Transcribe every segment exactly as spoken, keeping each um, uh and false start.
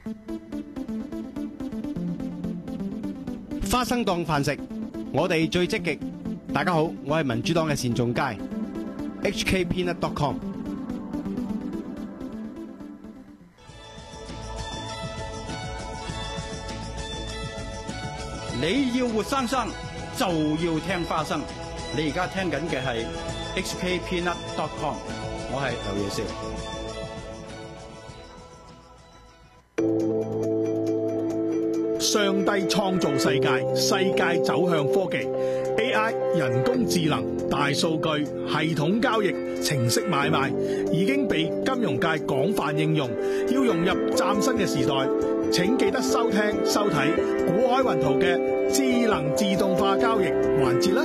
花生當飯食，我哋最積極。大家好，我係民主黨嘅單仲偕 ，H K peanut dot com。 你要活生生就要聽花生。你而家聽緊嘅係 H K peanut dot com， 我係劉野少。 上帝創造世界，世界走向科技 A I 人工智能、大數據、系統交易、程式買賣已經被金融界廣泛應用。要融入嶄新嘅時代，請記得收聽收睇古海雲圖嘅智能自動化交易環節啦。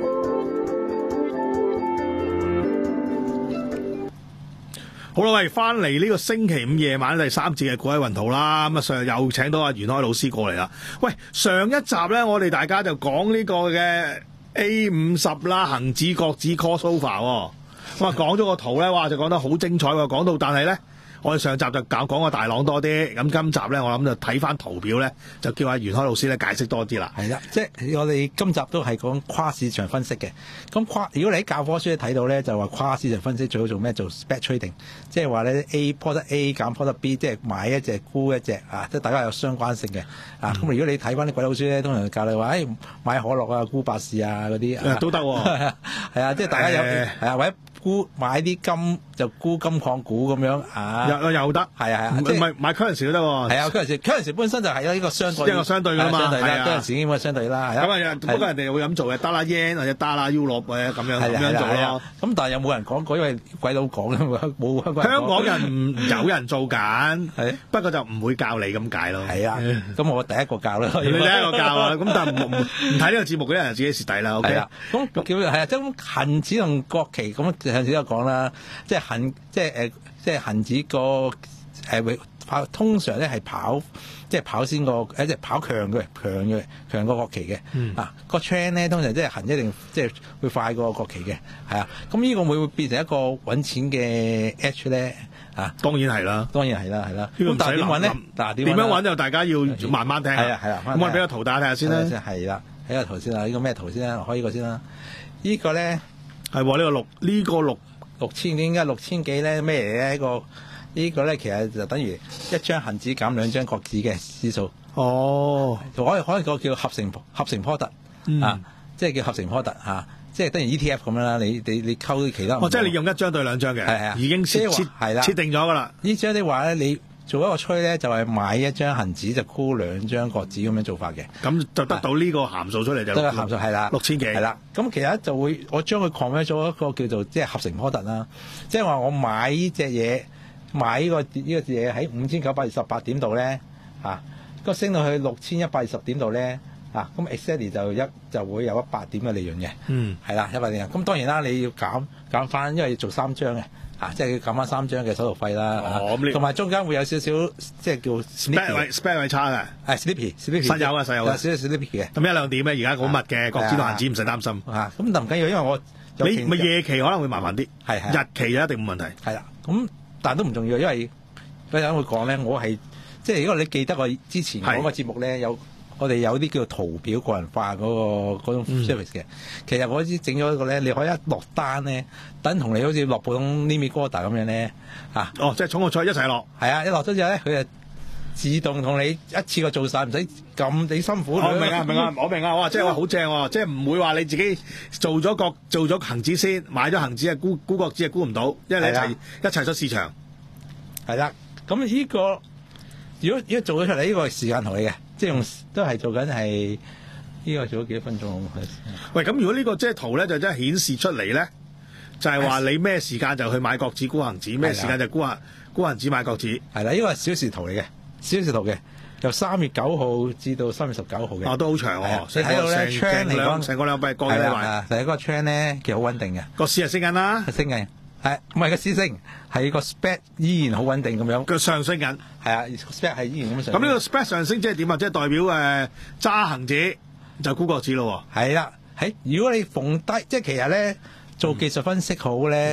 好啦，喂，翻嚟呢個星期五夜晚第三節嘅古海雲圖啦，咁啊上日又請到阿袁開老師過嚟啦。喂，上一集咧，我哋大家就講呢個嘅 A 五十啦，恒指國指 crossover，咁啊講咗個圖咧，哇就講得好精彩喎，講到但係咧。我哋上集就搞講個大浪多啲，咁今集咧我諗就睇翻圖表咧，就叫阿袁開老師咧解釋多啲啦。 係啦，即係我哋今集都係講跨市場分析嘅。咁跨，如果你喺教科書睇到咧，就話跨市場分析最好做咩？做 spec trading，即係話咧 A product A 減 product B， 即係買一隻沽一隻啊，即係大家有相關性嘅啊。咁、嗯、如果你睇翻啲鬼佬書咧，通常教你話，誒、哎、買可樂啊、沽百事啊嗰啲、啊、 都得喎、哦。 係啊，即係大家有係啊，或者沽買啲金就沽金礦股咁樣啊。 又又得， 係啊係啊， 唔係買 currency 都得喎。 係啊 currency，currency 本身就係呢個相對， 一個相對㗎嘛， 係啊 currency 應該相對啦。 咁啊，不過人哋會咁做嘅，dollar yen 或者 dollar euro 或者咁樣咁樣做咯。 咁但係有冇人講過？因為鬼佬講嘅冇香港人。 香港人有人做緊，不過就唔會教你咁解咯。 係啊，咁我第一個教啦。 你第一個教啊，咁但係唔唔唔睇呢個節目嗰啲人自己蝕底啦。OK 啦，咁叫係啊，即係恆指同國期咁上次都講啦，即係恆即係誒即係恆指個。誒會跑，通常咧係跑，即係跑先個一隻跑強嘅，強嘅強過國期嘅。嗯、啊個 trend 咧通常即係行一定即係會快過國期嘅，係啊。咁呢個會唔會變成一個揾錢嘅 edge 咧？啊， 當然係啦， 當然係啦，係啦。 咁但係點揾咧？嗱點樣揾就大家要慢慢聽。 係啊係啊。 咁我俾個圖大家睇下先啦。 係啦，睇個圖先啦。呢個咩圖先啦？開呢個先啦。呢個咧係喎，呢個六呢個六六千點解六千幾咧？咩嚟咧？呢個呢個咧其實就等於一張恒指減兩張國指嘅指數。哦，可以可以個叫合成合成 product、嗯、啊，即係叫合成 product 嚇、啊，即係等於 E T F 咁樣啦。你你你溝其他哦，即係你用一張對兩張嘅，係啊，已經設設係啦， 設定咗噶啦。 呢張啲話咧，你做一個吹咧，就係買一張恒指就沽兩張國指咁樣做法嘅， 咁就得到呢個函數出嚟就得個函數係啦， 六千幾係啦。咁其實就會我將佢 convert 咗一個叫做即係合成 product 啦，即係話我買呢隻嘢。買呢、這個呢、這個嘢喺五千九百二十八點度咧，啊，個升到去六千一百二十點度咧，啊，咁 exactly 就一就會有一百點嘅利潤嘅，嗯，係啦，一百點。咁當然啦，你要減減翻，因為要做三張嘅，啊，即係要減翻三張嘅手續費啦，同、哦、埋、啊、中間會有少少即係叫 spare 位 spare 位差嘅， 係 slippy slippy 實有啊實有啊， 少少 slippy 嘅。 咁一兩點咧，而家好密嘅，國指同恒指唔使擔心。 啊，咁但唔緊要，因為我你咪夜期可能會麻煩啲，係係日期就一定冇問題。 係啦，咁但都唔重要，因為嗰陣會講咧，我係即係如果你記得我之前嗰個節目咧，有我哋有啲叫做圖表個人化嗰、嗰個嗰種 service 嘅、嗯。其實我啲整咗一個咧，你可以一落單咧，等同你好似落普通 limit order 咁樣咧，啊， 哦，即係重個菜一齊落， 係啊，一落咗之後咧，佢就自動同你一次過做晒，唔使咁你辛苦。我明啊，明啊，我明啊，哇，即係話好正喎，即係唔會話你自己做咗個做咗恒指先，買咗恒指啊沽沽國指啊沽唔到，因為你一齊一齊出市場。 係啦。咁呢、這個如果如果做咗出嚟，呢、這個係時間圖嚟嘅，即係用都係做緊係呢個做咗幾多分鐘？ 喂，咁如果呢個即係圖咧，就真係顯示出嚟咧，就係、是、話你咩時間就去買國指沽恒指，咩時間就沽恒沽恒指買國指。係啦， 呢個係小時圖嚟嘅，小時圖嘅，由三月九號至到三月十九號嘅。 哦，都好長喎。 所以睇到咧 trend 嚟講， 成個兩幣過幾萬。 第一個 trend 咧，其實好穩定嘅。 個市係升緊啦， 係升緊。係唔係個市升？係個 spec 依然好穩定咁樣。 佢上升緊。係啊 ，spec 係依然咁上升。 咁呢個 spec 上升即係點啊？即係代表誒揸恒指就沽國指咯。 係啦，喺如果你逢低，即係其實咧做技術分析好咧、嗯、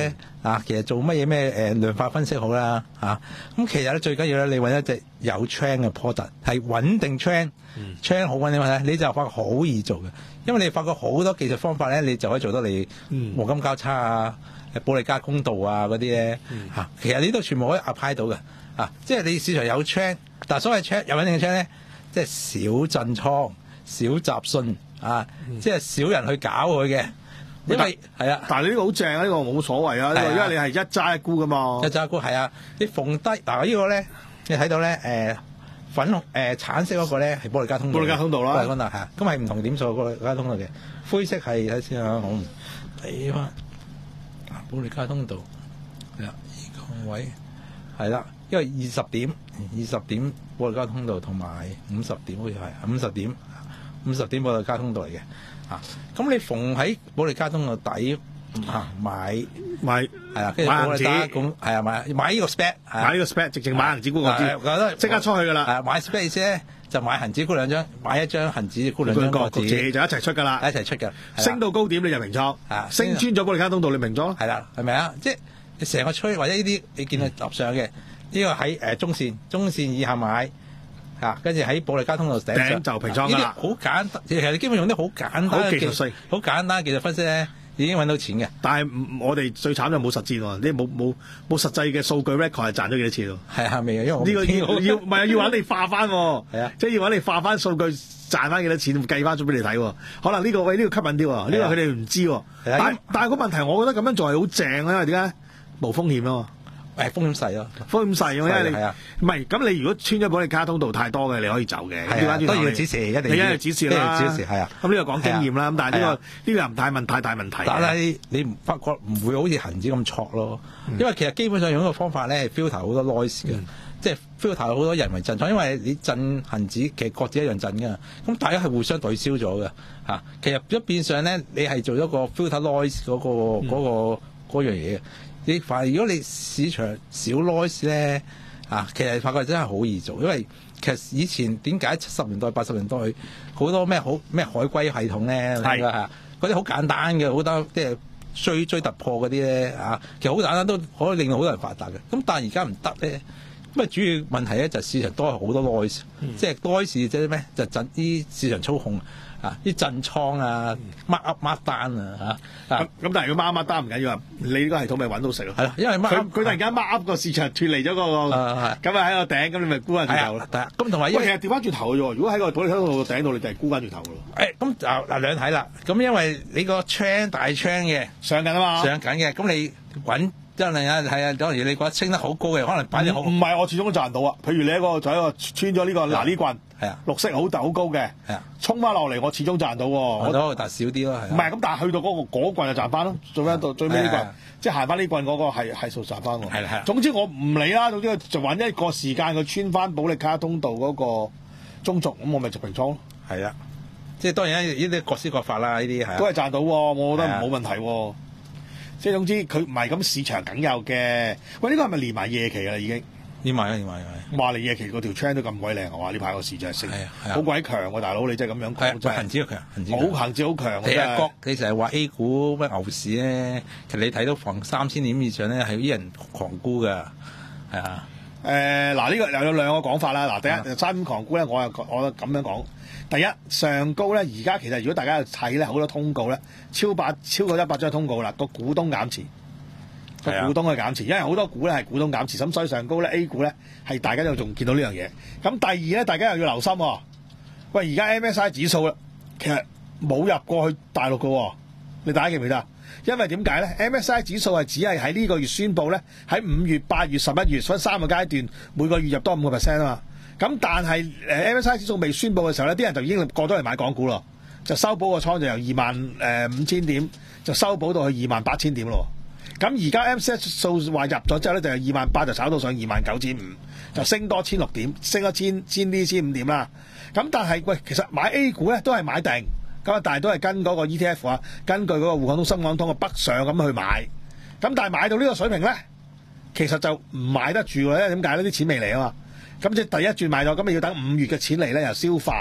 啊，其實做乜嘢咩誒量化分析好啦嚇。咁、啊、其實咧最緊要咧，你揾一隻有 trend 嘅 product 係穩定 trend，trend 好穩定咧，你就發覺好易做嘅。因為你發覺好多技術方法咧，你就可以做到你黃金交叉啊、保利加通道啊嗰啲咧嚇。其實呢度全部可以 apply 到嘅啊，即係你市場有 trend，但係所謂 trend 有穩定嘅 trend 咧，即係少震倉、少集信啊，嗯、即係少人去搞佢嘅。因為係啊， 但係你呢個好正啊，呢、呢個冇所謂啊，呢個因為你係一揸一沽噶嘛， 一揸一沽係啊，你逢低嗱、這個、呢個咧，你睇到咧誒、呃、粉紅誒、呃、橙色嗰個咧係保利加通道， 保利加通道啦， 保利加通道係，咁係唔同點數保利加通道嘅，灰色係睇先啊，我唔睇翻保利加通道係啦，呢、這個位係啦，因為二十點二十點保利加通道同埋五十點好似係五十點五十點保利加通道嚟嘅。啊！咁你逢喺保利加通道底啊買買係啊，跟住保利加咁係啊買買呢個 spec 買呢個 spec 直情買恒指沽個資， 覺得即刻出去㗎啦！ 係買 spec 意思咧就買恒指沽兩張，買一張恒指沽兩張個紙就一齊出㗎啦， 一齊出㗎。 升到高點你就平倉， 啊升穿咗保利加通道你平倉， 係啦，係咪啊？即係你成個吹或者呢啲你見到立上嘅呢個喺誒中線中線以下買。啊，跟住喺保利加通道頂上就平倉㗎啦。 好簡單，其實你基本用啲好簡單好技術性、 好簡單技術分析咧，已經揾到錢嘅。 但係我哋最慘就冇實戰喎，你冇冇冇實際嘅數據 record 係賺咗幾多錢喎？ 係啊，未啊，因為我呢個要要唔係要揾你化翻喎， 係啊， 即係要揾你化翻數據賺翻幾多錢，計翻咗俾你睇喎。可能呢個位呢個吸引啲喎，呢個佢哋唔知喎。但但係個問題，我覺得咁樣做係好正啊，因為點解？冇風險啊嘛。 誒風險細咯， 風險細，因為你唔係咁，你如果穿咗保利加通道太多嘅，你可以走嘅。 係啊，都要指示，一定要你一定指示啦， 指示係啊。 咁呢個講經驗啦，咁但係呢個呢個又唔太問太大問題。 但係你唔發覺唔會好似恒指咁挫咯，因為其實基本上用一個方法咧係 filter 好多 noise 嘅，即係 filter 好多人為震倉，因為你震恒指其實各自一樣震㗎，咁大家係互相對消咗嘅嚇。其實一變相咧，你係做咗個 filter noise 嗰個嗰個嗰樣嘢。你發現如果你市場少 noise 咧，啊，其實發覺真係好易做，因為其實以前點解七十年代、八十年代好多咩好咩海龜系統咧，係啊，嗰啲好簡單嘅，好多即係追追突破嗰啲咧，啊，其實好簡單都可以令到好多人發達嘅。咁但係而家唔得咧，咁啊主要問題咧就市場多係好多 noise，嗯、即係 noise 即係咩？就震啲市場操控。啊！啲震倉啊，mark up mark down啊嚇！ 咁咁，但係如果 mark up mark down 唔緊要啊，你呢個系統咪揾到食咯。 係啦，因為 mark 佢佢突然間 mark up 個市場脱離咗個，咁啊喺個頂，咁你咪沽翻轉頭咯。 咁同埋， 喂，其實調翻轉頭嘅啫喎。如果喺個保利加通道個頂度，你就係沽翻轉頭嘅咯。 誒，咁就嗱兩睇啦。咁因為你個 trend 大 trend 嘅上緊啊嘛， 上緊嘅，咁你揾。真係啊，係啊，有時你覺得升得好高嘅，可能擺啲好。 唔係，我始終都賺到啊！譬如你一個就一個穿咗呢個嗱呢棍， 係啊， 綠色好好高嘅，係啊，衝翻落嚟，我始終賺到喎。 我都但少啲咯，係。 唔係咁，但係去到嗰個嗰棍就賺翻咯，做咩到最尾呢棍，即係行翻呢棍嗰個係係數賺翻喎。 係係。 總之我唔理啦，總之就揾一個時間佢穿翻保利加通道嗰個中軸，咁我咪就平倉咯。 係啊，即係當然呢啲各施各法啦，呢啲係。 都係賺到喎，我覺得冇問題喎。即係總之佢唔係咁市場梗有嘅。喂，呢個係咪連埋夜期啦已經？ 連埋啦，連埋係。 話你夜期嗰條 trend 都咁鬼靚，我話呢排個市就係升，好鬼強喎，大佬你真係咁樣講真係。 恒指好強，恒指好恒指好強。 其實國你成日話 A 股咩牛市咧，其實你睇到逢三千點以上咧係啲人狂沽㗎，係啊。 誒嗱呢個又有兩個講法啦。嗱，第一三點狂沽咧，我又我咁樣講。第一上高咧，而家其實如果大家睇咧，好多通告咧，超百超過一百張通告啦，個股東減持，個股東去減持，因為好多股咧係股東減持，咁所以上高咧 A 股咧係大家都仲見到呢樣嘢。咁第二咧，大家又要留心喎。喂，而家 M S I 指數啦，其實冇入過去大陸嘅，你大家記唔記得？因為點解咧 ？M S I 指數係只係喺呢個月宣佈咧，喺五月、八月、十一月分三個階段，每個月入多五個 percent 啊嘛。咁但係誒 M S I 指數未宣佈嘅時候咧，啲人就已經過咗嚟買港股咯，就收補個倉就由二萬誒五千點就收補到去二萬八千點咯。咁而家 M S I 指數話入咗之後咧，就由二萬八就炒到上二萬九千五，就升多千六點，升咗千千啲千五點啦。咁但係喂，其實買 A 股咧都係買定，咁啊但係都係跟嗰個 E T F 啊，根據嗰個滬港通、深港通嘅北上咁去買。咁但係買到呢個水平咧，其實就唔買得住嘅，因為點解呢？啲錢未嚟啊嘛。咁即係第一轉買咗，咁你要等五月嘅錢嚟咧，又消化，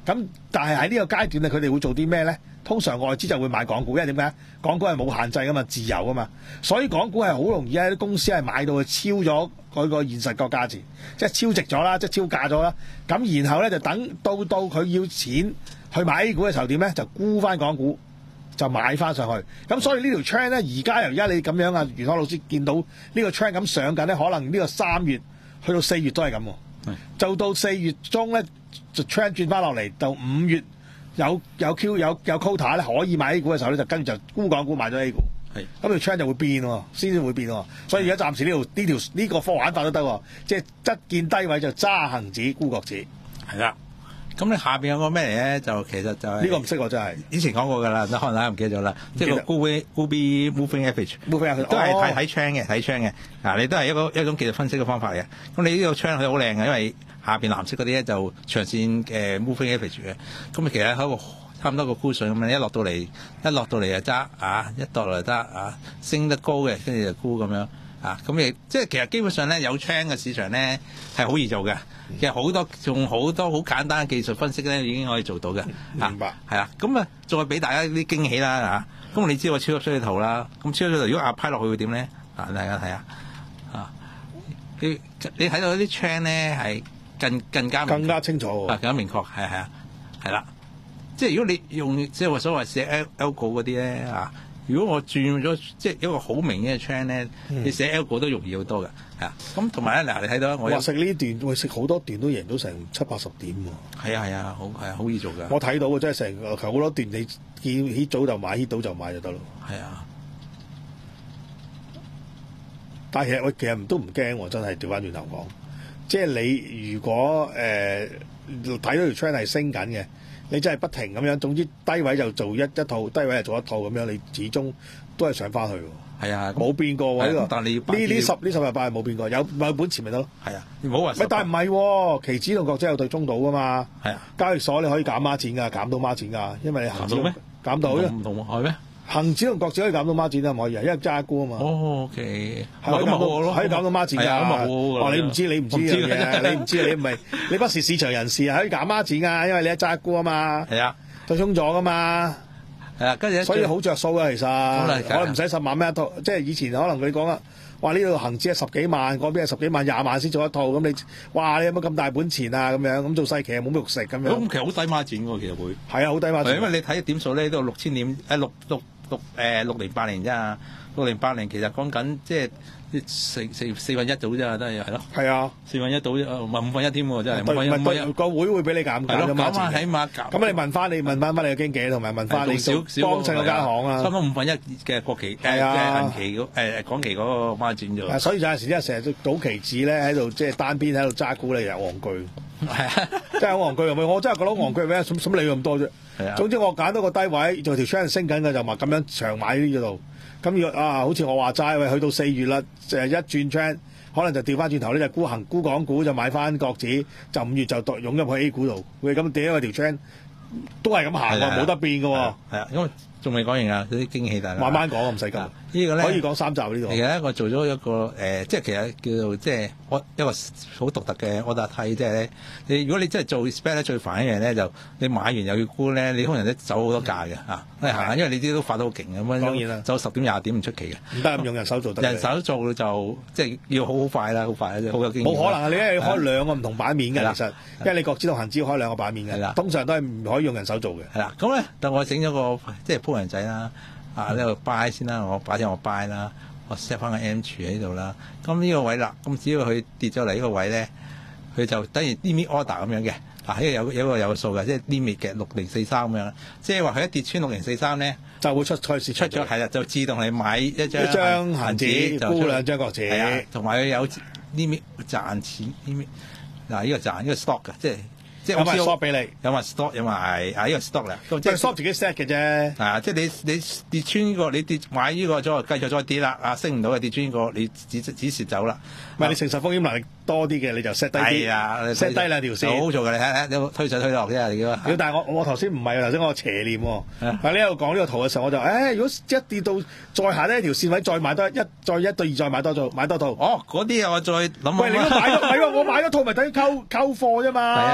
咁但係喺呢個階段咧，佢哋會做啲咩咧？通常外資就會買港股，因為點解？港股係冇限制噶嘛，自由噶嘛，所以港股係好容易喺啲公司係買到佢超咗佢個現實個價錢，即係超值咗啦，即係超價咗啦。咁然後咧就等到到佢要錢去買 A 股嘅時候點咧？就沽翻港股，就買翻上去。咁所以呢條 trend 咧，而家由而家你咁樣啊，袁海老師見到呢個 trend 咁上緊咧，可能呢個三月去到四月都係咁，就到四月中咧就 trend 轉翻落嚟，到五月。有有 Q 有有 quota 咧可以買 A 股嘅時候咧，就跟住就沽港股買咗 A 股，係咁條 trend 就會變喎，先至會變喎。所以而家暫時呢條呢條呢個科玩法都得喎，即係質見低位就揸恒指沽國指， 係啦。咁你下邊有個咩嚟咧？就其實就係、是、 呢個唔識喎，真係以前講過㗎啦，可能大家唔記得咗啦。即係個 Gooby Gooby Moving Average，Moving Average 都係睇睇 trend 嘅，睇 trend 嘅。嗱，你都係一個一種技術分析嘅方法嚟嘅。咁你呢個 trend 佢好靚嘅，因為下邊藍色嗰啲咧就長線嘅 Moving Average 嘅。咁你其實喺個差唔多個沽水咁樣，一落到嚟，一落到嚟就揸啊，一落嚟揸啊，升得高嘅，跟住就沽咁樣啊。咁亦即係其實基本上咧，有 trend 嘅市場咧係好易做嘅。其實好多仲好多好簡單嘅技術分析咧，已經可以做到嘅。 明白。 係啦，咁啊，再俾大家啲驚喜啦嚇。咁你知道我超級衰圖啦，咁超級衰圖如果壓批落去會點咧？啊，大家睇下啊，你你睇到啲 trend 咧係更更加更加清楚， 啊，更加明確，係係啊，係啦。即係如果你用即係話所謂寫 algo 嗰啲咧啊，如果我轉咗即係一個好明顯嘅 trend 咧，嗯、你寫 algo 都容易好多嘅，係啊。咁同埋咧嗱，你睇到我話食呢段，會食好多段都贏到成七八十點喎。 係啊係啊，好係啊，好易做㗎。 我睇到嘅真係成個好多段，你見 hit 早就買 ，hit 到就買就得咯。 係啊。 但係其實我其實都唔驚喎，真係調翻轉頭講，即係你如果誒睇到條 trend 係升緊嘅。你真係不停咁樣，總之低位就做一一套，低位就做一套咁樣，你始終都係上翻去喎。係啊，冇變過喎呢個。但你要呢呢十呢十日八係冇變過，有有本錢咪得咯。係啊，唔好話。喂，但係唔係喎？期指同國指有對沖到噶嘛？係啊。交易所你可以減孖展㗎，減到孖展㗎，因為你恆指減到咩？減到唔同喎，係咩？恒指同國指可以減到孖展啊，唔可以啊，因為揸沽啊嘛。哦 OK，係咁咪好咯，可以減到孖展㗎。咁咪好哦，你唔知你唔知嘅嘢，你唔知你唔係你不是市場人士啊，可以減孖展㗎，因為你一揸沽啊嘛。係啊，對沖咗㗎嘛。係啊，跟住所以好着數啊，其實可能唔使十萬蚊一套，即係以前可能佢講啦，話呢度恒指係十幾萬，嗰邊係十幾萬廿萬先做一套，咁你哇你有冇咁大本錢啊咁樣，咁做細期冇乜肉食咁樣。咁其實好低孖展喎，其實會係啊，好低孖展。因為你睇點數咧都六千點，誒六六。六誒六零八零啫，六零八零其實講緊即係四四四分一到啫，都係係咯。係啊，四分一到，唔係五分一添喎，真係。唔係唔係個會會俾你減價㗎嘛？減啊，起碼減。咁你問翻你問翻翻你嘅經紀，同埋問翻你幫襯嗰間行啊。差唔多五分一嘅國期誒嘅銀期嗰誒港期嗰個孖展啫。所以有陣時即係成日賭期指咧喺度即係單邊喺度揸股咧又戇居。係啊，真係好戇居啊！我真係覺得戇居咩？咁咁理咁多啫。係啊。總之我揀到個低位，做條 trend 升緊嘅就咪咁樣長買呢度。咁如果啊，好似我話齋，喂，去到四月啦，就一轉 trend，可能就調翻轉頭咧，就沽行沽港股就買翻國指，就五月就湧入去 A 股度。喂，咁點解條 trend 都係咁行喎，冇得變嘅喎。係啊，因為仲未講完啊，有啲驚喜大家。慢慢講，唔使急。呢個咧可以講三集呢度。其實咧，我做咗一個誒、呃，即係其實叫做即係我一個好獨特嘅 order type，即係咧，你如果你真係做 spec 咧，最煩一樣咧就你買完又要沽咧，你可能都走好多價嘅嚇。你行下，因為你啲都發到好勁咁樣。當然啦，走十點廿點唔出奇嘅。唔得，用人手做得。人手做就即係要好好快啦，好快啦，好有經驗。冇可能啊！你一要開兩個唔同版面嘅，其實因為你國指同恒指要開兩個版面嘅，通常都係唔可以用人手做嘅。係啦，咁咧，但我整咗個即係鋪人仔啦。啊！呢度 buy 先啦，我擺正我 buy 啦，我 set 翻個 M 柱喺度啦。咁呢個位啦，咁只要佢跌咗嚟呢個位咧，佢就等於 limit order 咁樣嘅。嗱、啊，呢個有有一個有數嘅，即係 limit 嘅六零四三咁樣。即係話佢一跌穿六零四三咧，就會出賽事出咗，係啦，就自動係買一張一張恆指，就沽兩張國指，同埋佢有 limit 賺錢 limit。嗱，呢個賺呢、呢個 stock 嘅，即係。即係有埋 stop 俾你，有埋 stop， 有埋啊呢個 stop 啦，即係 stop 自己 set 嘅啫。啊，即係你你跌穿呢個，你跌買呢個咗，繼續再跌啦，啊升唔到嘅跌穿呢個，你只只蝕走啦。唔係你承受風險能力多啲嘅，你就 set 低啲。係啊，set 低兩條線。好做嘅，你睇睇有推上推落啫，你叫。但係我我頭先唔係頭先我邪念喎。啊，你喺度講呢個圖嘅時候，我就誒，如果一跌到再下呢一條線位，再買多一，再一對二再買多套，買多套。哦，嗰啲我再諗。喂，你都買咗，係喎，我買咗套咪等於溝溝貨啫嘛。係啊。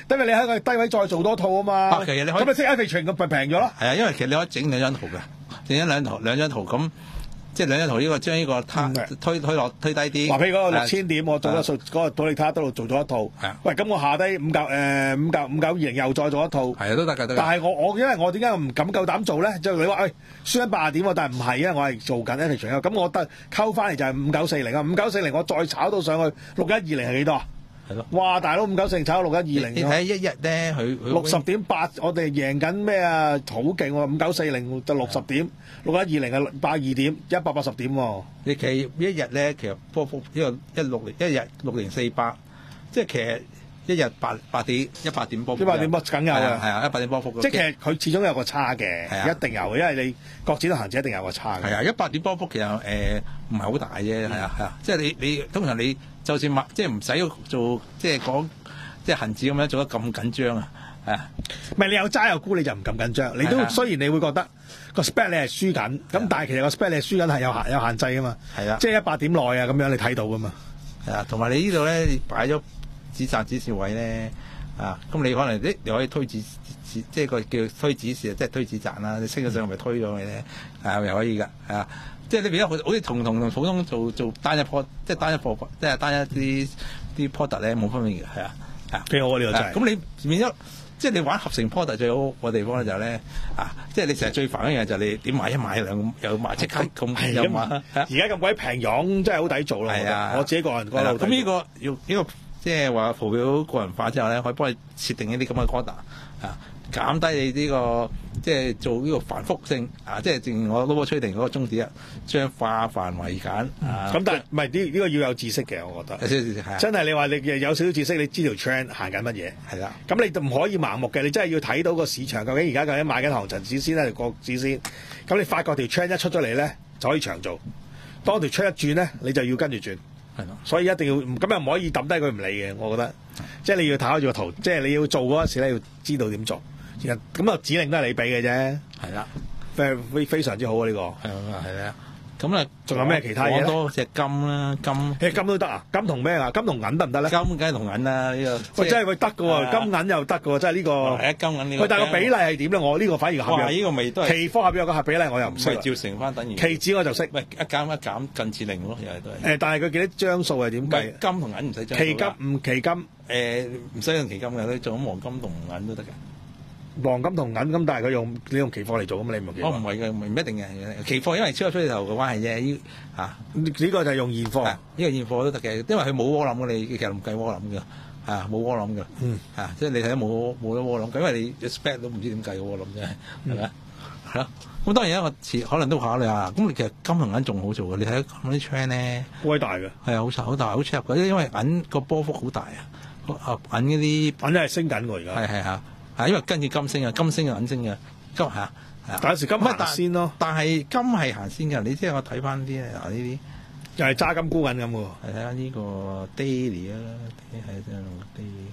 等為你喺個低位再做多套啊嘛。 啊其實你可以咁咪即係 average 咁咪平咗咯。 係啊，因為其實你可以整兩張圖嘅，整一兩圖兩張圖咁。即係兩張圖，呢個將呢個推推推落推低啲。 話譬如嗰個六千點，我做咗數嗰個保利卡德度做咗一套。 係啊。 喂，咁我下低五九誒五九五九二零又再做一套。 係啊，都得㗎，得㗎。 但係我我因為我點解唔敢夠膽做咧？即係你話誒輸緊八十點喎，但係唔係啊，我係做緊 average 啊。咁我得溝翻嚟就係五九四零啊，五九四零我再炒到上去六一二零係幾多啊？ 係咯。 哇！大佬五九四零炒到六一二零。 你睇一日咧，佢六十點八，我哋贏緊咩啊？好勁喎！五九四零就六十點，六一二零係百二點，一百八十點喎。 你其實一日咧，其實波幅呢個一六零一日六零四八，即係其實一日八八點一百點波幅。 一百點波梗有啊， 係啊，一百點波幅。 即係其實佢始終有個差嘅， 係啊一定有嘅，因為你國指同恆指一定有個差嘅。 係啊，一百點波幅其實誒唔係好大啫，係啊係啊，即係你你通常你就算買即係唔使做即係講即係恆指咁樣做得咁緊張啊，係啊。 唔係你有揸有沽你就唔咁緊張，你都雖然你會覺得個 spread 你係輸緊，咁但係其實個 spread 你係輸緊係有限有限制噶嘛。 係啊， 即係一百點內啊咁樣你睇到噶嘛。 係啊，同埋你呢度咧，你擺咗止賺止蝕位咧啊，咁你可能啲你可以推止止即係個叫推止蝕，即係推止賺啦。你升咗上去咪推咗佢咧，啊又可以㗎，係啊。即係你變咗好似同同同普通做做單一波，即係單一貨，即係單一啲啲 product 咧冇分別嘅，係啊，係啊， 幾好啊呢個真係。 咁你變咗，即係你玩合成 product 最好個地方咧就係咧啊，即係你成日最煩嘅嘢就係你點買一買兩又買即刻咁又買， 而家咁鬼平樣真係好抵做咯。 係啊， 我自己個人覺得。 咁呢個要呢個即係話圖表個人化之後咧，可以幫你設定一啲咁嘅 order 啊，減低你呢個即係做呢個繁複性啊，即係正如我 lower trading 嗰個宗旨啊，將化繁為簡啊。 咁但係唔係呢呢個要有知識嘅，我覺得。 有少少知識係。 真係你話你有少少知識，你知條 trend 行緊乜嘢？ 係啦。 咁你就唔可以盲目嘅，你真係要睇到個市場究竟而家究竟買緊行情指先咧，定國指先？咁你發覺條 trend 一出咗嚟咧，就可以長做。當條 trend 一轉咧，你就要跟住轉。 係咯， 所以一定要咁又唔可以抌低佢唔理嘅，我覺得，即係你要睇開住個圖，即係你要做嗰陣時咧，要知道點做。其實咁啊，指令都係你俾嘅啫。 係啦， 非非常之好啊！呢、這個係啊，係啊。咁啊， 仲有咩其他嘢咧？ 講多隻金啦，金。 誒金都得啊？金同咩啊？金同銀得唔得咧？ 金梗係同銀啦，呢、這個。 喂，真係會得嘅喎，金銀又得嘅喎，真係呢個。 係啊，金銀呢個。 喂，但係個比例係點咧？我呢個反而合約。 呢、這個咪都係。 期貨合約個合比例我又唔識。 照成翻等於。 期指我就識。 喂，一減一減近似零咯，又係都係。 誒，但係佢幾多張數係點計？ 金同銀唔使張。 期金唔期金。 誒，唔使用期金嘅，你做緊黃金同銀都得嘅。 黃金同銀咁，但係佢用你用期貨嚟做咁，你唔用期貨。 我唔係嘅，唔一定嘅。期貨因為超級出頭嘅關係啫，呢嚇呢個就係用現貨。 呢個現貨都得嘅，因為佢冇窩諗嘅，你其實唔計窩諗嘅，係冇窩諗嘅。 嗯， 係即係你睇冇冇得窩諗，因為你 expect 都唔知點計窩諗啫，係咪啊？係咯。咁當然一個詞可能都考慮下。咁你其實金同銀仲好做嘅，你睇咁啲 trend 咧，好大嘅， 係啊，好好大，好 cheap 嘅，因為銀個波幅好大啊，銀嗰啲銀真係升緊喎而家。 係係嚇。係因為跟住金升啊，金升啊，銀升啊，金係啊， 但有時金行先咯。 但係金係行先嘅，你即係我睇翻啲咧，嗱呢啲又係揸金沽銀咁喎。 係睇下呢個 daily 啊，係真係 daily。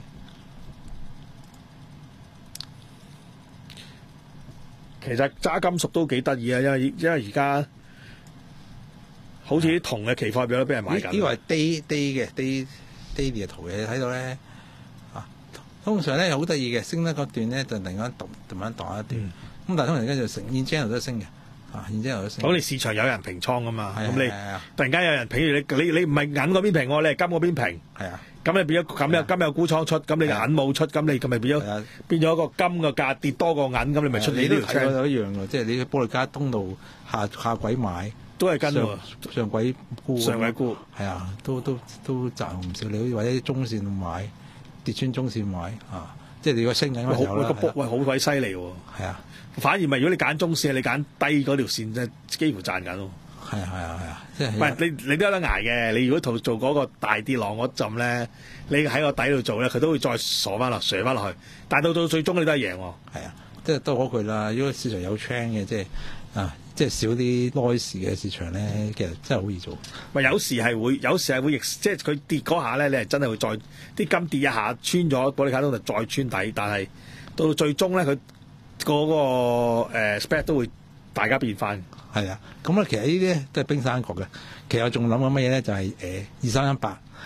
其實揸金屬都幾得意啊，因為因為而家好似啲銅嘅期貨表都俾人買緊。 呢個係 day day 嘅 day daily 嘅圖嘅，你睇到咧。通常咧又好得意嘅，升得嗰段咧就突然間突突然間盪一段，咁、嗯、但係通常跟住成現 channel 都升嘅，啊現 channel 都升。 咁你市場有人平倉噶嘛？咁你係突然間有人譬如你你你唔係銀嗰邊平喎，你係金嗰邊平。 係啊。 咁你變咗咁有金有沽倉出，咁你銀冇出，咁你咁咪變咗變咗個金嘅價跌多過銀，咁你咪出呢條 trend。 你都睇到一樣嘅，即係你保利加通道下下軌買， 都係跟喎。 上軌沽。 上軌沽。係啊，都都都賺唔少。你好似或者中線買。跌穿中線買啊！即係你個升緊嗰時候啦， 喂好鬼犀利喎！ 係啊， 反而咪如果你揀中線，你揀低嗰條線咧，幾乎賺緊咯。 係啊係啊係啊！即係唔係你你都有得捱嘅。你如果做做嗰個大跌浪嗰陣咧，你喺個底度做咧，佢都會再鎖翻落，瀡翻落去。但係到到最終你都係贏喎。係啊，即係都嗰句啦。如果市場有 trend 嘅，即係啊。即係少啲 noise 嘅市場咧，其實真係好易做。 咪有時係會，有時係會逆，即係佢跌嗰下咧，你係真係會再啲金跌一下穿咗保利卡通就再穿底，但係到到最終咧，佢嗰個誒 spread 都會大家變翻。 係啊，咁啊，其實呢啲都係冰山角嘅。其實我仲諗緊乜嘢咧？就係誒二三一八，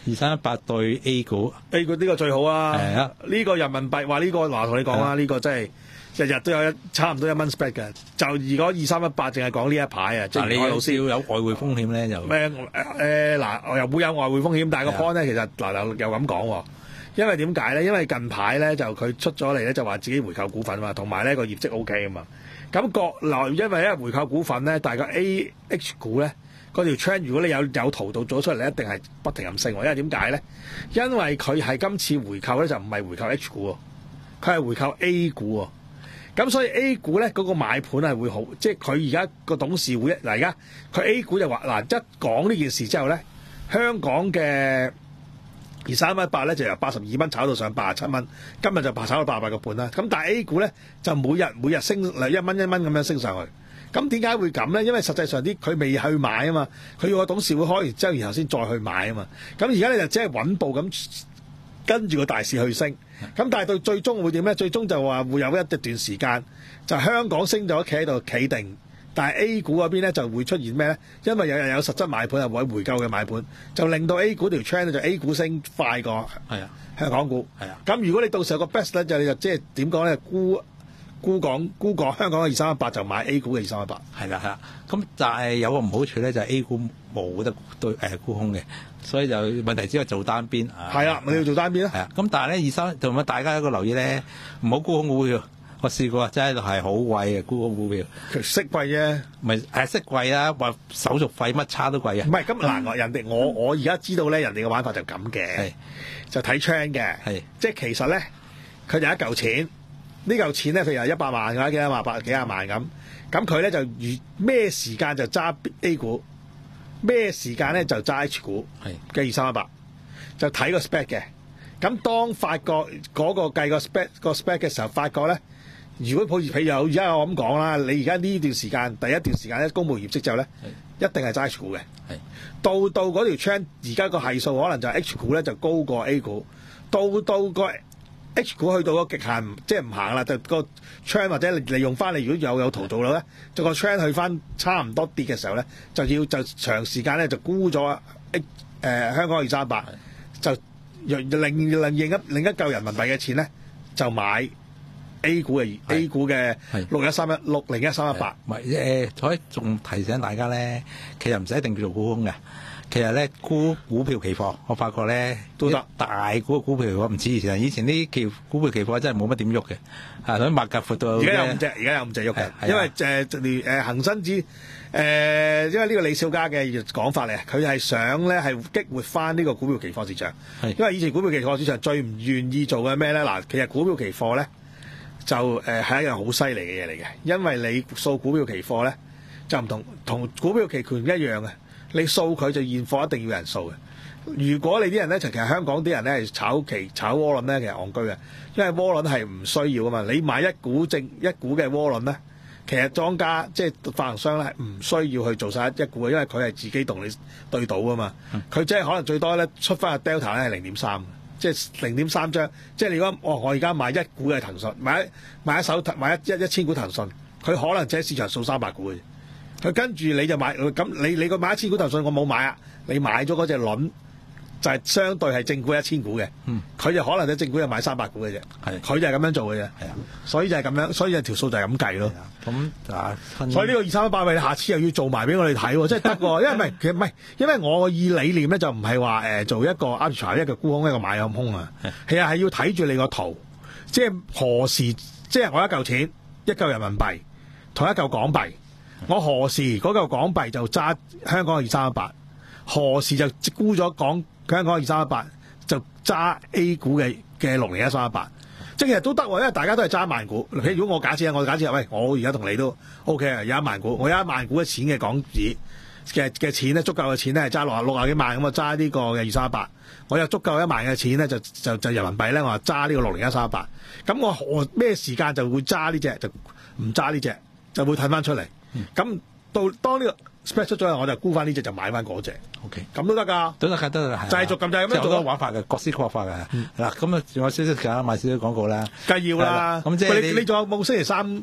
二三一八對 A 股 A 股呢個最好啊！ 係啊， 呢個人民幣話呢個嗱同你講啦，呢個真係日日都有一差唔多一蚊 spread 嘅。就如果二三一八淨係講呢一排啊，即係你我老師要有外匯風險咧就咩誒嗱，我又會有外匯風險，但係個 point 咧其實嗱又又咁講喎。因為點解咧？因為近排咧就佢出咗嚟咧就話自己回購股份啊嘛，同埋咧個業績 O K 啊嘛。咁國內因為咧回購股份咧，大概 A H 股咧嗰條 trend，如果你有有圖到咗出嚟，一定係不停咁升喎。因為點解咧？因為佢係今次回購咧就唔係回購 H 股喎，佢係回購 A 股喎。咁所以 A 股咧嗰個買盤係會好，即係佢而家個董事會嗱而家佢 A 股就話嗱一講呢件事之後咧，香港嘅二三一八咧就由八十二蚊炒到上八十七蚊，今日就爬炒到八十八個半啦。咁但係 A 股咧就每日每日升嚟一蚊一蚊咁樣升上去。咁點解會咁咧？因為實際上啲佢未去買啊嘛，佢要個董事會開完之後，然後先再去買啊嘛。咁而家咧就只係穩步咁跟住個大市去升。咁但係到最終會點咧？最終就話會有一段時間就香港升咗企喺度企定。但係 A 股嗰邊咧就會出現咩咧？因為有人有實質買盤，係會回購嘅買盤，就令到 A 股條 trend 就 A 股升快過係啊香港股。 係啊。 咁如果你到時候個 best 咧，就你就即係點講咧？沽沽港沽港香港嘅二三一八就買 A 股嘅二三一八。 係啦係啦。咁但係有個唔好處咧，就係 A 股冇得對誒沽空嘅，所以就問題只係做單邊。 係啦，你要做單邊啦。 係啊。咁但係咧二三同埋大家一個留意咧，唔好沽空股票。我試過真係係好貴嘅沽空股票， 佢息貴啫， 咪係息貴啦，話手續費乜叉都貴啊。 唔係咁嗱，人哋我我而家知道咧，人哋嘅玩法就咁嘅，就睇 trend 嘅，即係其實咧佢就一嚿錢，呢嚿錢咧譬如係一百萬或者幾廿萬、幾廿萬咁，咁佢咧就預咩時間就揸 A 股，咩時間咧就揸 H 股嘅二三一八，就睇個 spec 嘅。咁當發覺嗰個計個 spec 個 spec 嘅時候，發覺咧。如果好似譬如而家我咁講啦，你而家呢段時間第一段時間咧公佈業績之後咧，一定係揸 H 股嘅。到到嗰條 trend 而家個係數可能就係 H 股咧就高過 A 股，到到個 H 股去到個極限，即係唔行啦，就個 trend 或者利用翻你如果有有圖做到咧，就個 trend 去翻差唔多跌嘅時候咧，就要就長時間咧就沽咗誒、呃、香港二三八，就另另另一另一嚿人民幣嘅錢咧就買。A 股嘅 A 股嘅六一三一六零一三一八， 唔係誒，所以仲提醒大家咧，其實唔使一定叫做沽空嘅，其實咧沽股票期貨，我發覺咧都得大股嘅股票期貨唔似以前，以前啲期股票期貨真係冇乜點喐嘅，啊，所以麥格闊到而家有五隻，而家有五隻喐嘅，因為誒誒恆生指誒、呃，因為呢個李小加嘅講法嚟，佢係想咧係激活翻呢個股票期貨市場，因為以前股票期貨市場最唔願意做嘅咩咧？嗱，其實股票期貨咧。就誒係、呃、一樣好犀利嘅嘢嚟嘅，因為你掃股票期貨咧就唔同同股票期權一樣嘅，你掃佢就現貨一定要有人掃嘅。如果你啲人咧，其實香港啲人咧係炒期炒窩輪咧，其實戇居嘅，因為窩輪係唔需要啊嘛。你買一股正一股嘅窩輪咧，其實莊家即係發行商咧係唔需要去做晒一股嘅，因為佢係自己同你對賭啊嘛。佢即係可能最多咧出翻個 delta 咧係零點三。即係零點三張，即係你如果哦，我而家買一股嘅騰訊，買一買一手買一一一千股騰訊，佢可能只喺市場掃三百股嘅，佢跟住你就買，咁你你個買一千股騰訊我冇買啊，你買咗嗰隻輪就係相對係正股一千股嘅，佢、嗯、就可能喺正股就買三百股嘅啫，佢就係咁樣做嘅啫，係啊，所以就係咁樣，所以就條數就係咁計咯。咁啊，所以呢個二三一八位，你下次又要做埋俾我哋睇喎，即係得喎，因為唔係其實唔係，因為我以理念咧就唔係話誒做一個 arbitrage 一個沽空一個買咁空啊，其實係要睇住你個圖，即係何時，即係我一嚿錢一嚿人民幣同一嚿港幣，我何時嗰嚿港幣就揸香港二三一八，何時就沽咗港香港二三一八就揸 A 股嘅嘅六零一三一八。即係其實都得喎，因為大家都係揸萬股。譬如如果我假設啊，我假設喂，我而家同你都 O K 啊，有一萬股，我有一萬股嘅錢嘅港紙嘅嘅錢咧，足夠嘅錢咧係揸六啊六啊幾萬咁啊，揸呢個嘅二三一八。我有足夠一萬嘅錢咧，就就就人民幣咧，我話揸呢個六零一三一八。咁我我咩時間就會揸呢隻，就唔揸呢隻，就會褪翻出嚟。咁、嗯、到當呢個 spread 出咗，我就沽翻呢隻，就買翻嗰隻。O K， 咁都得㗎， 都得㗎，都得㗎， 繼續咁就係咁樣做。 好多玩法嘅，各施各法嘅。嗱、嗯，咁啊，仲有少少時間買少少廣告啦。 梗要啦。咁即係你你仲有冇星期三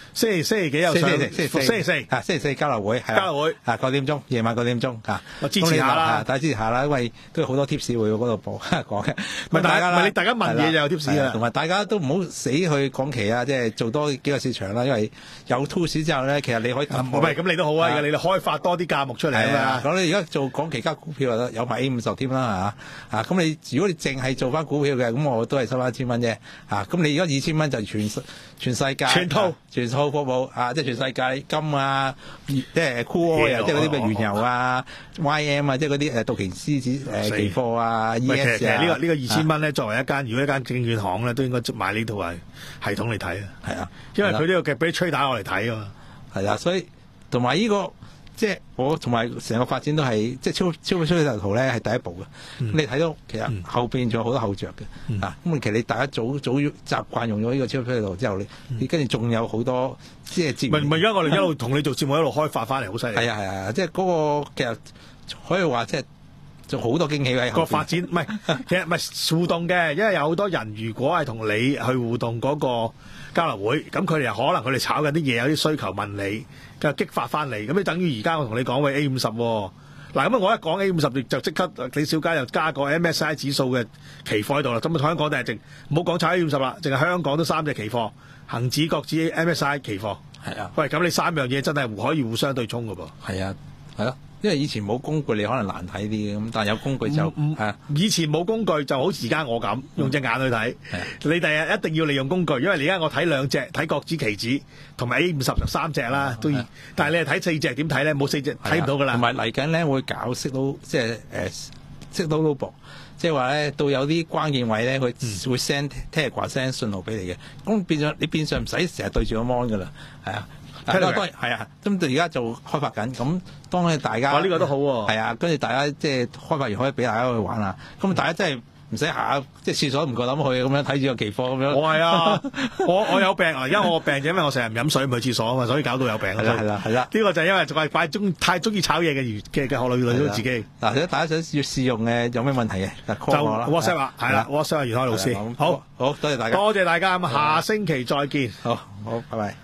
星期星期幾又上？ 星期四， 星期四啊，星期四交流會，係啊交流會啊九點鐘，夜晚九點鐘啊， 我支持下啦， 大家支持下啦，因為都有好多 tips 會嗰度播講嘅。 咪大家， 大家啦咪你大家問嘢就有 tips 啦， 同埋大家都唔好死去講期啊，即係做多幾個市場啦，因為有 tools 之後咧，其實你可以唔係咁你都好啊，你哋開發多啲價目出嚟啊嘛。 咁你而家做講期加股票啊，有埋 A 五十添啦嚇啊！咁你如果你淨係做翻股票嘅，咁我都係收翻一千蚊啫嚇。咁你而家二千蚊就全全世界全套全套服務啊，即係全世界金啊，即係 Crude Oil，即係嗰啲咩原油啊、Y M 啊，即係嗰啲誒道瓊斯指誒期貨啊、E S 啊。 其實呢個呢個二千蚊咧，作為一間如果一間證券行咧，都應該買呢套係系統嚟睇啊。 係啊， 因為佢呢個嘅俾啲吹打我嚟睇啊嘛。 係啦，所以同埋呢個。即係我同埋成個發展都係即係超超級趨勢圖咧係第一步嘅。嗯、你睇到其實後邊仲有好多後着嘅。嗯、啊，咁其實你大家早早習慣用咗呢個超級趨勢圖之後，你你跟住仲有好多即係節目。唔係唔係，而家我哋一路同你做節目一路開發翻嚟，好犀利。係啊係啊，即係嗰個其實可以話即係仲好多驚喜喺後邊。個發展唔係其實唔係互動嘅，因為有好多人如果係同你去互動嗰個交流會，咁佢哋可能佢哋炒緊啲嘢有啲需求問你。就激發翻嚟，咁你等於而家我同你講喂 A 五十，嗱咁我一講 A 五十就即刻李小加又加個 M S I 指數嘅期貨喺度啦。咁香港定係淨唔好講炒 A 五十啦，淨係香港都三隻期貨，恒指、國指、M S I 期貨。係啊，喂，咁你三樣嘢真係可以互相對沖㗎噃。係啊，係咯。因為以前冇工具，你可能難睇啲嘅，咁但係有工具就係、嗯嗯啊、以前冇工具就好似而家我咁用隻眼去睇。嗯、你第日一定要利用工具，因為你而家我睇兩隻，睇國指期指同埋 A 五十就三隻啦，都要。但係你係睇四隻點睇咧？冇四隻睇唔到㗎啦。同埋嚟緊咧會搞息到即係誒息到 lobo，即係話咧到有啲關鍵位咧，佢會 send Telegram send 信號俾你嘅。咁變咗你變相唔使成日對住個 mon 㗎啦，係啊。係啊，咁而家就開發緊，咁當然大家，呢、哦這個都好喎、啊。係啊，跟住大家即係開發完可以俾大家去玩下。咁大家真係唔使下即係廁所唔夠膽去咁樣睇住個期貨咁樣。我係啊，我我有病啊，因為我病就因為我成日唔飲水唔去廁所啊嘛，所以搞到有病。係啦係啦係啦，呢個就係因為就係怪中太中意炒嘢嘅嘅嘅學女女咗自己。嗱，如果大家想要試用嘅，有咩問題嘅就 call 我啦。就 WhatsApp 啊，係啦 WhatsApp 啊，袁海老師。好，好多謝大家，多謝大家，咁下星期再見。好，好，拜拜。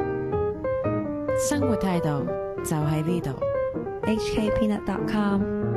生活態度就喺呢度。H K Peanut dot com